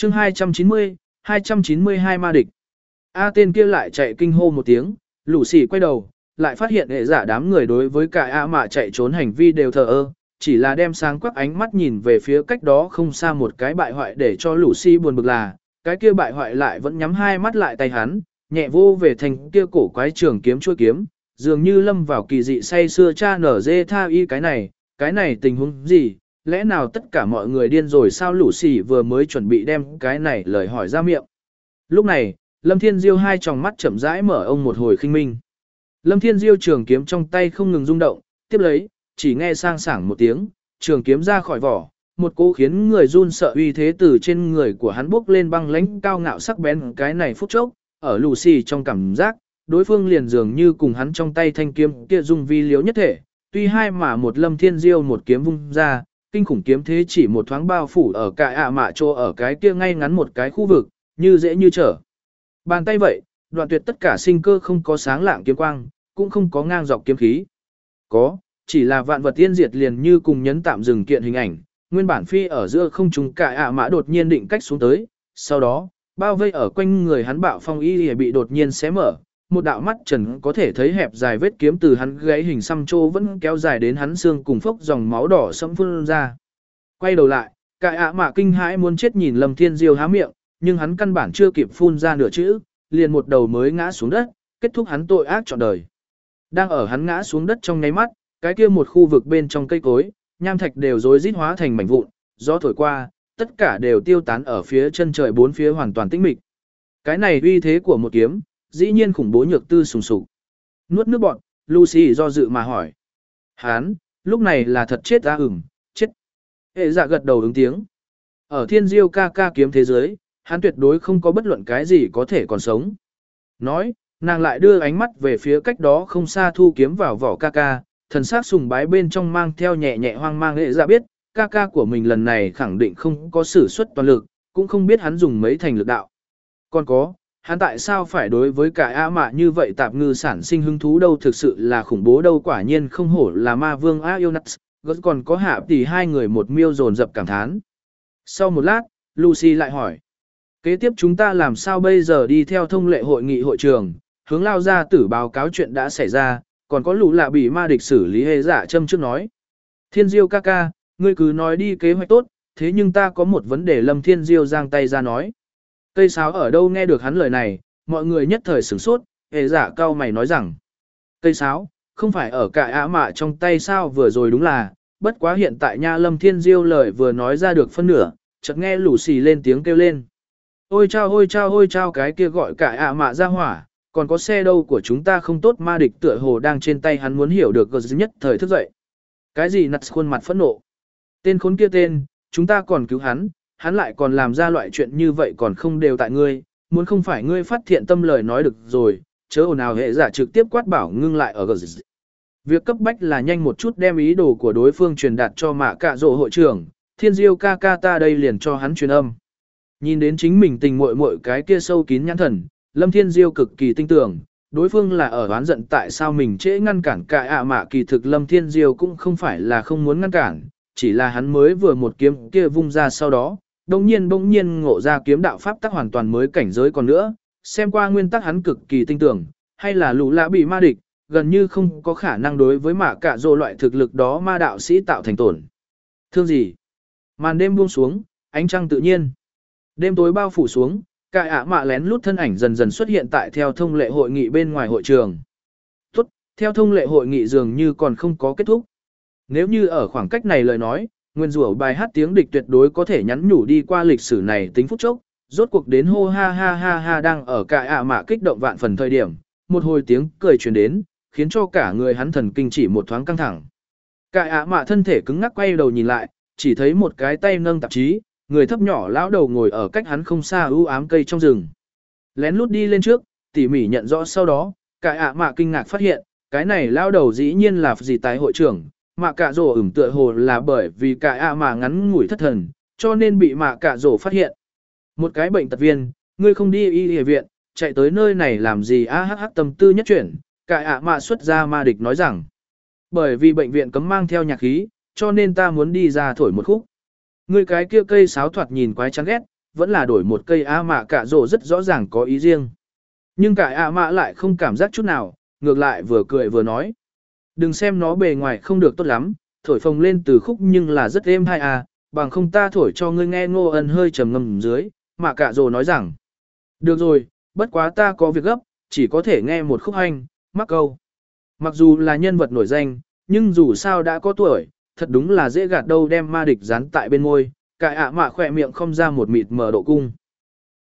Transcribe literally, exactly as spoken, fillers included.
chương hai trăm chín mươi, hai trăm chín mươi hai ma địch. A tên kia lại chạy kinh hô một tiếng, lũ xì quay đầu, lại phát hiện hệ giả đám người đối với cả A mạ chạy trốn hành vi đều thờ ơ, chỉ là đem sáng quắc ánh mắt nhìn về phía cách đó không xa một cái bại hoại để cho lũ xì buồn bực là, cái kia bại hoại lại vẫn nhắm hai mắt lại tay hắn, nhẹ vô về thành kia cổ quái trường kiếm chuôi kiếm, dường như lâm vào kỳ dị say xưa cha nở dê tha y cái này, cái này tình huống gì, lẽ nào tất cả mọi người điên rồi sao lũ xì vừa mới chuẩn bị đem cái này lời hỏi ra miệng. Lúc này, Lâm Thiên Diêu hai tròng mắt chậm rãi mở ông một hồi khinh minh. Lâm Thiên Diêu trường kiếm trong tay không ngừng rung động, tiếp lấy, chỉ nghe sang sảng một tiếng, trường kiếm ra khỏi vỏ, một cỗ khiến người run sợ uy thế từ trên người của hắn bốc lên băng lãnh cao ngạo sắc bén cái này phút chốc, ở lù xì trong cảm giác, đối phương liền dường như cùng hắn trong tay thanh kiếm kia dung vi liếu nhất thể, tuy hai mà một Lâm Thiên Diêu một kiếm vung ra, kinh khủng kiếm thế chỉ một thoáng bao phủ ở cả ạ mạ chỗ ở cái kia ngay ngắn một cái khu vực, như dễ như trở. Bàn tay vậy, đoạn tuyệt tất cả sinh cơ không có sáng lạng kiếm quang, cũng không có ngang dọc kiếm khí. Có, chỉ là vạn vật tiên diệt liền như cùng nhấn tạm dừng kiện hình ảnh, nguyên bản phi ở giữa không trung cả ạ mã đột nhiên định cách xuống tới, sau đó, bao vây ở quanh người hắn bạo phong y bị đột nhiên xé mở, một đạo mắt trần có thể thấy hẹp dài vết kiếm từ hắn gáy hình xăm trô vẫn kéo dài đến hắn xương cùng phốc dòng máu đỏ sẫm phun ra. Quay đầu lại, cả ạ mã kinh hãi muốn chết nhìn Lâm Thiên Diêu há miệng, nhưng hắn căn bản chưa kịp phun ra nửa chữ, liền một đầu mới ngã xuống đất, kết thúc hắn tội ác trọn đời. Đang ở hắn ngã xuống đất trong nháy mắt, cái kia một khu vực bên trong cây cối, nham thạch đều rối rít hóa thành mảnh vụn, gió thổi qua, tất cả đều tiêu tán ở phía chân trời bốn phía hoàn toàn tĩnh mịch. Cái này uy thế của một kiếm, dĩ nhiên khủng bố nhược tư sùng sục. Nuốt nước bọt, Lucy do dự mà hỏi. Hắn, lúc này là thật chết ra ửng, chết. Hệ dạ gật đầu ứng tiếng. Ở thiên diêu ca ca kiếm thế giới, hắn tuyệt đối không có bất luận cái gì có thể còn sống. Nói, nàng lại đưa ánh mắt về phía cách đó không xa thu kiếm vào vỏ ca ca, thần sắc sùng bái bên trong mang theo nhẹ nhẹ hoang mang. Hệ dạ biết, ca ca của mình lần này khẳng định không có sử xuất toàn lực, cũng không biết hắn dùng mấy thành lực đạo. Còn có, hắn tại sao phải đối với cả A mạ như vậy tạp ngư sản sinh hứng thú đâu, thực sự là khủng bố đâu, quả nhiên không hổ là ma vương A yêu nats, còn có hạ tỷ hai người một miêu dồn dập cảm thán. Sau một lát, Lucy lại hỏi. Kế tiếp chúng ta làm sao bây giờ đi theo thông lệ hội nghị hội trường, hướng lao ra tử báo cáo chuyện đã xảy ra, còn có lũ lạ bị ma địch xử lý. Hệ giả châm trước nói. Thiên Diêu ca ca, ngươi cứ nói đi kế hoạch tốt, thế nhưng ta có một vấn đề. Lâm Thiên Diêu giang tay ra nói. Cây sáo ở đâu nghe được hắn lời này, mọi người nhất thời sửng sốt. Hệ giả cao mày nói rằng. Cây sáo, không phải ở cả ả mạ trong tay sao, vừa rồi đúng là, bất quá hiện tại nha. Lâm Thiên Diêu lời vừa nói ra được phân nửa, chợt nghe lũ xì lên tiếng kêu lên. Ôi chao ôi chao ôi chao, cái kia gọi cả ạ mạ ra hỏa, còn có xe đâu của chúng ta không tốt. Ma địch tựa hồ đang trên tay hắn, muốn hiểu được gờ nhất thời thức dậy. Cái gì? Nặt khuôn mặt phẫn nộ. Tên khốn kia tên, chúng ta còn cứu hắn, hắn lại còn làm ra loại chuyện như vậy, còn không đều tại ngươi, muốn không phải ngươi phát thiện tâm lời nói được rồi, chớ ồn nào. Hệ giả trực tiếp quát bảo ngưng lại ở gờ. Việc cấp bách là nhanh một chút đem ý đồ của đối phương truyền đạt cho mạ cạ rộ hội trưởng, Thiên Diêu ca ca ta đây liền cho hắn truyền âm. Nhìn đến chính mình tình muội muội cái kia sâu kín nhãn thần, Lâm Thiên Diêu cực kỳ tinh tưởng, đối phương là ở oán giận tại sao mình trễ ngăn cản cả ạ mạ. Kỳ thực Lâm Thiên Diêu cũng không phải là không muốn ngăn cản, chỉ là hắn mới vừa một kiếm kia vung ra sau đó, đồng nhiên bỗng nhiên ngộ ra kiếm đạo pháp tắc hoàn toàn mới cảnh giới, còn nữa, xem qua nguyên tắc hắn cực kỳ tinh tưởng, hay là lũ lã bị ma địch, gần như không có khả năng đối với mạ cạ rồ loại thực lực đó ma đạo sĩ tạo thành tổn thương gì. Màn đêm buông xuống, ánh trăng tự nhiên. Đêm tối bao phủ xuống, cả ạ mạ lén lút thân ảnh dần dần xuất hiện tại theo thông lệ hội nghị bên ngoài hội trường. Tốt, theo thông lệ hội nghị dường như còn không có kết thúc. Nếu như ở khoảng cách này lời nói, nguyên rủa bài hát tiếng địch tuyệt đối có thể nhắn nhủ đi qua lịch sử này tính phút chốc. Rốt cuộc đến hô ha ha ha ha, đang ở cả ạ mạ kích động vạn phần thời điểm, một hồi tiếng cười truyền đến, khiến cho cả người hắn thần kinh chỉ một thoáng căng thẳng. Cả ạ mạ thân thể cứng ngắc quay đầu nhìn lại, chỉ thấy một cái tay nâng tạp chí, người thấp nhỏ lão đầu ngồi ở cách hắn không xa u ám cây trong rừng. Lén lút đi lên trước, tỉ mỉ nhận rõ sau đó, cả ạ mạ kinh ngạc phát hiện, cái này lão đầu dĩ nhiên là gì tài hội trưởng, mạ cạ rổ ửng tựa hồ là bởi vì cả ạ mạ ngắn ngủi thất thần, cho nên bị mạ cạ rổ phát hiện. Một cái bệnh tật viên, ngươi không đi y y viện, chạy tới nơi này làm gì? A hắc hắc, tâm tư nhất chuyển, cả ạ mạ xuất ra ma địch nói rằng, bởi vì bệnh viện cấm mang theo nhạc khí, cho nên ta muốn đi ra thổi một khúc. Ngươi cái kia cây sáo thoạt nhìn quái chán ghét, vẫn là đổi một cây A mạ cả rồ rất rõ ràng có ý riêng. Nhưng cả A mạ lại không cảm giác chút nào, ngược lại vừa cười vừa nói. Đừng xem nó bề ngoài không được tốt lắm, thổi phồng lên từ khúc nhưng là rất êm hay à, bằng không ta thổi cho ngươi nghe. Ngô Ân hơi trầm ngâm dưới, mạ cả rồ nói rằng. Được rồi, bất quá ta có việc gấp, chỉ có thể nghe một khúc hành, mắc câu. Mặc dù là nhân vật nổi danh, nhưng dù sao đã có tuổi, thật đúng là dễ gạt đâu. Đem ma địch dán tại bên môi, cả ạ mạ khỏe miệng không ra một mịt mờ độ cung.